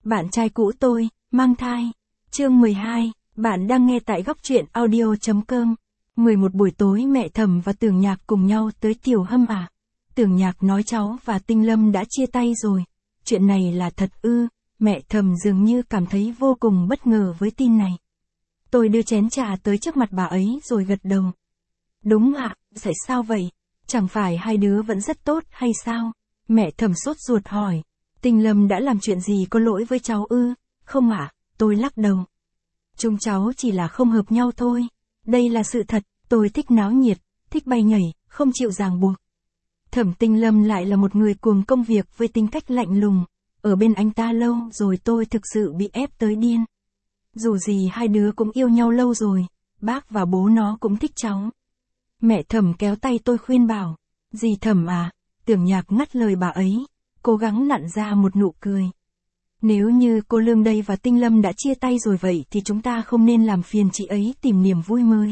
Bạn trai cũ tôi, mang thai. Chương 12, bạn đang nghe tại góc truyện audio.com. 11 buổi tối mẹ Thẩm và Tưởng Nhạc cùng nhau tới Tiểu Hâm à. Tưởng Nhạc nói cháu và Tinh Lâm đã chia tay rồi. Chuyện này là thật ư? Mẹ Thẩm dường như cảm thấy vô cùng bất ngờ với tin này. Tôi đưa chén trà tới trước mặt bà ấy rồi gật đầu. Đúng ạ, tại sao vậy? Chẳng phải hai đứa vẫn rất tốt hay sao? Mẹ Thẩm sốt ruột hỏi. Tinh Lâm đã làm chuyện gì có lỗi với cháu ư? Không ạ, tôi lắc đầu. Chúng cháu chỉ là không hợp nhau thôi. Đây là sự thật, tôi thích náo nhiệt, thích bay nhảy, không chịu ràng buộc. Thẩm Tinh Lâm lại là một người cuồng công việc với tính cách lạnh lùng. Ở bên anh ta lâu rồi tôi thực sự bị ép tới điên. Dù gì hai đứa cũng yêu nhau lâu rồi, bác và bố nó cũng thích cháu. Mẹ Thẩm kéo tay tôi khuyên bảo. Dì Thẩm à, Tưởng Nhạc ngắt lời bà ấy, cố gắng nặn ra một nụ cười. Nếu như cô Lương đây và Tinh Lâm đã chia tay rồi vậy thì chúng ta không nên làm phiền chị ấy tìm niềm vui mới.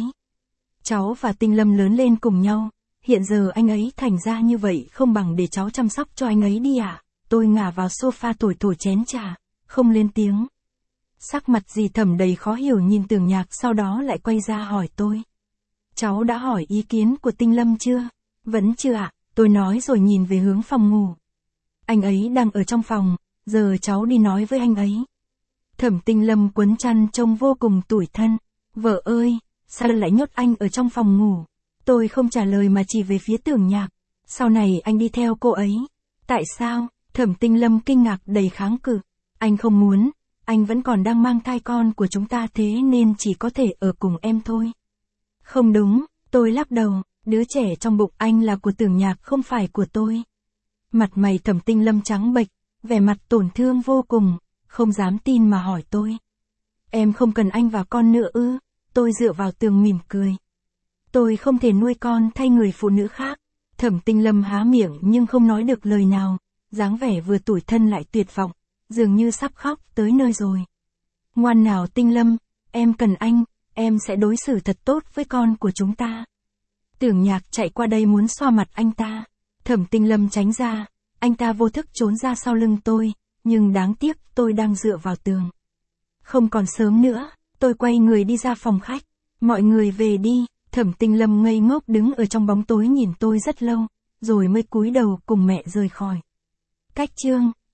Cháu và Tinh Lâm lớn lên cùng nhau, hiện giờ anh ấy thành ra như vậy không bằng để cháu chăm sóc cho anh ấy đi ạ. Tôi ngả vào sofa thổi chén trà, không lên tiếng. Sắc mặt dì Thẩm đầy khó hiểu nhìn Tưởng Nhạc, sau đó lại quay ra hỏi tôi. Cháu đã hỏi ý kiến của Tinh Lâm chưa? Vẫn chưa ạ, tôi nói rồi nhìn về hướng phòng ngủ. Anh ấy đang ở trong phòng, giờ cháu đi nói với anh ấy. Thẩm Tinh Lâm quấn chăn trông vô cùng tủi thân. Vợ ơi, sao lại nhốt anh ở trong phòng ngủ? Tôi không trả lời mà chỉ về phía Tưởng Nhạc. Sau này anh đi theo cô ấy. Tại sao? Thẩm Tinh Lâm kinh ngạc đầy kháng cự. Anh không muốn, anh vẫn còn đang mang thai con của chúng ta thế nên chỉ có thể ở cùng em thôi. Không đúng, tôi lắc đầu, đứa trẻ trong bụng anh là của Tưởng Nhạc không phải của tôi. Mặt mày Thẩm Tinh Lâm trắng bệch, vẻ mặt tổn thương vô cùng, không dám tin mà hỏi tôi. Em không cần anh và con nữa ư? Tôi dựa vào tường mỉm cười. Tôi không thể nuôi con thay người phụ nữ khác. Thẩm Tinh Lâm há miệng nhưng không nói được lời nào, dáng vẻ vừa tủi thân lại tuyệt vọng, dường như sắp khóc tới nơi rồi. Ngoan nào Tinh Lâm, em cần anh, em sẽ đối xử thật tốt với con của chúng ta. Tưởng Nhạc chạy qua đây muốn xoa mặt anh ta. Thẩm Tinh Lâm tránh ra, anh ta vô thức trốn ra sau lưng tôi, nhưng đáng tiếc tôi đang dựa vào tường. Không còn sớm nữa, tôi quay người đi ra phòng khách. Mọi người về đi. Thẩm Tinh Lâm ngây ngốc đứng ở trong bóng tối nhìn tôi rất lâu, rồi mới cúi đầu cùng mẹ rời khỏi. Cách chương